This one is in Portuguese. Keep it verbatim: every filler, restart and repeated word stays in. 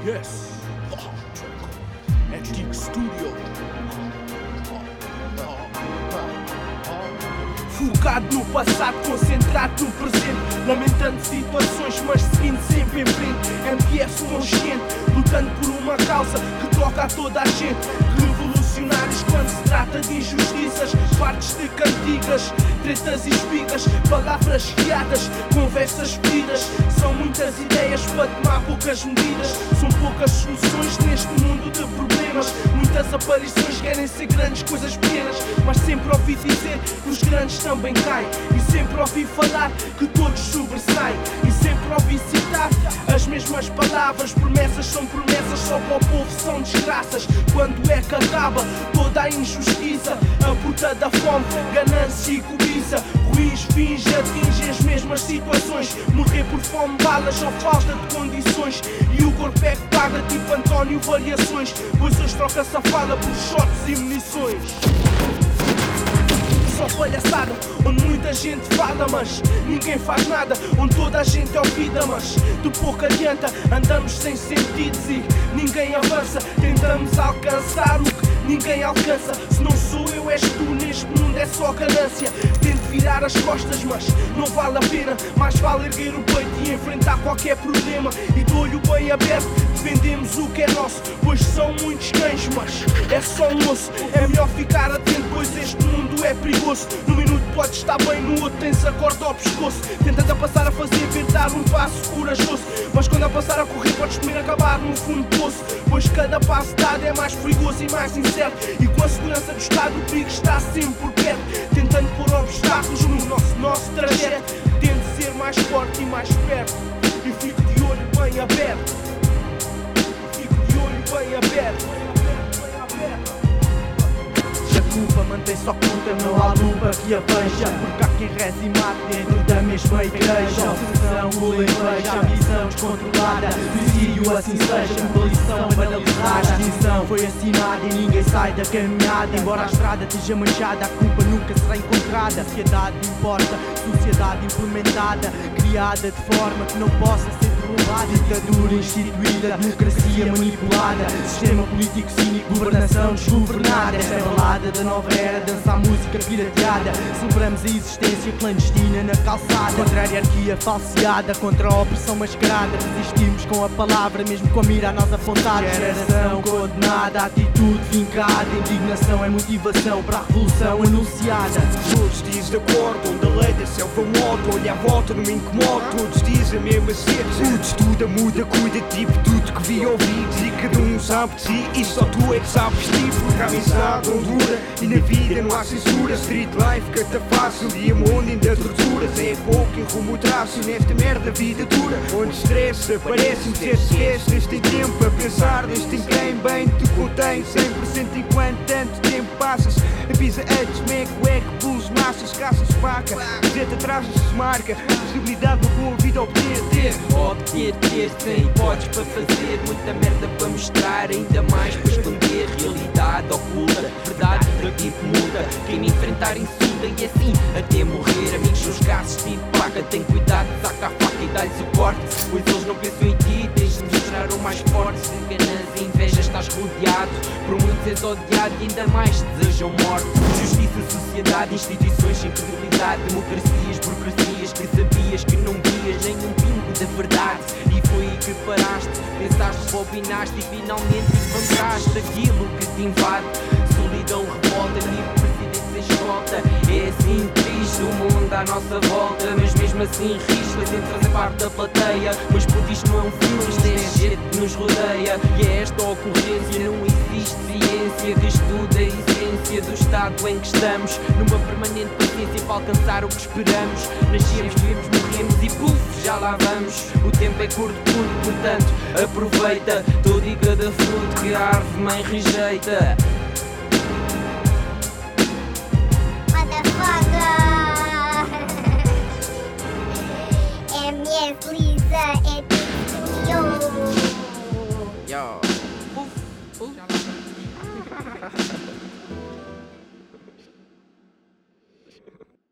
Yes, Hectic Studio. Focado no passado, concentrado no presente, lamentando situações, mas seguindo sempre em frente. M P S consciente, lutando por uma causa que toca a toda a gente. Revolucionários quando se trata de injustiças, partes de cantigas, tretas e espigas, palavras guiadas, conversas pedidas. São muitas ideias para tomar poucas medidas. São poucas soluções neste mundo de problemas. Muitas aparições querem ser grandes coisas pequenas, mas sempre ouvi dizer que os grandes também caem. E sempre ouvi falar que todos sobressaem. E sempre ouvi citar as mesmas palavras. Promessas são promessas, só para o povo são desgraças. Quando é que acaba toda a injustiça? A puta da fome, ganância e cobiça. Ruins fins atingem as mesmas situações. Morrer por fome, balas ou falta de condições. E o corpo é que paga, tipo António Variações. Pois hoje troca-se a fala por shots e munições. Só palhaçada, onde muita gente fala, mas ninguém faz nada. Onde toda a gente é ouvida, mas de pouco adianta. Andamos sem sentidos e ninguém avança. Tentamos alcançar o que ninguém alcança. Se não sou eu, és tu, neste mundo é só ganância. Tento virar as costas, mas não vale a pena. Mais vale erguer o peito e enfrentar qualquer problema. E de olho bem aberto, defendemos o que é nosso. Pois são muitos cães, mas é só um osso. É melhor ficar atento, pois este mundo é perigoso. No minuto podes estar bem, no outro tens a corda ao pescoço. Tentando a passar a fazer, ver dar um passo corajoso. Mas quando a passar a correr podes comer acabar no fundo do poço. Pois cada passo dado é mais perigoso e mais incerto. E com a segurança do Estado o perigo está sempre por perto. Tentando pôr obstáculos no nosso, nosso trajeto. Tento ser mais forte e mais perto. E fico de olho bem aberto. Fico de olho bem aberto. A culpa mantém-se oculta, não há lupa que a veja. Porque há quem reze e mate dentro da mesma igreja. Obsessão, o inveja, ambição descontrolada. Suicídio assim seja, uma lição banalizada. A extinção foi assinada e ninguém sai da caminhada. Embora a estrada esteja manchada, a culpa nunca será encontrada. Sociedade importa, sociedade implementada, criada de forma que não possa ser derrubada. Ditadura instituída, democracia manipulada, sistema político cínico, governação desgovernada. Esta é a balada da nova era, dança a música pirateada. Celebramos a existência clandestina na calçada. Contra a hierarquia falseada, contra a opressão mascarada. Resistimos com a palavra, mesmo com a mira a nós apontada. Geração condenada, atitude vincada. Indignação é motivação para a revolução anunciada. Todos dizem de acordo, onde a lei da selva moto. Olha à volta, não me incomodo. Todos dizem a mesma cena. Tudo estuda, muda, cuida, tipo tudo que vi ouvir. E cada um sabe de si, e só tu é que sabes tipo. A amizade não dura, e na vida não há censura. Street life que tá fácil, e a mundo ainda torturas. É pouco em rumo o traço, e nesta merda a vida dura. Onde stress aparece, e se esquece. Desde tem tempo a pensar, desde tem quem bem te contém. Cem por cento enquanto tanto tempo passas. Avisa antes, mec, wack, pulls, massas, caças, faca. Zeta atrás se marca, possibilidade de uma boa vida obter. Ter, obter, ter, sem hipóteses para fazer. Muita merda para mostrar, ainda mais para esconder. Realidade oculta, verdade de tipo muda. Quem me enfrentar insulta e assim até morrer. Amigos são escassos, tipo paga. Tem cuidado, saca a faca e dá-lhes o corte. Pois eles não pensam em ti, tens de mostrar o mais forte. Se ganância e inveja estás rodeado, por muitos és odiado e ainda mais te desejam morte. Justiça, sociedade, instituições sem credibilidade. Democracias, burocracias que sabias que não vias nenhum pingo de verdade. E foi aí que paraste, pensaste, bobinaste e finalmente encontraste aquilo que te invade. Solidão, revolta, livre presidente sem escolta. É assim triste o mundo à nossa volta, mas mesmo assim risco sem fazer parte da plateia. Pois puto, isto não é um filme, isto é gente que nos rodeia. E é esta ocorrência, não existe ciência que estuda a essência do estado em que estamos. Numa permanente paciência para alcançar o que esperamos. Nascemos, vivemos, morremos e puf, já lá vamos. O tempo é curto, curto, portanto aproveita todo e cada fruto que a árvore mãe rejeita. M S Lisa é tipo Yo. Uf, uf.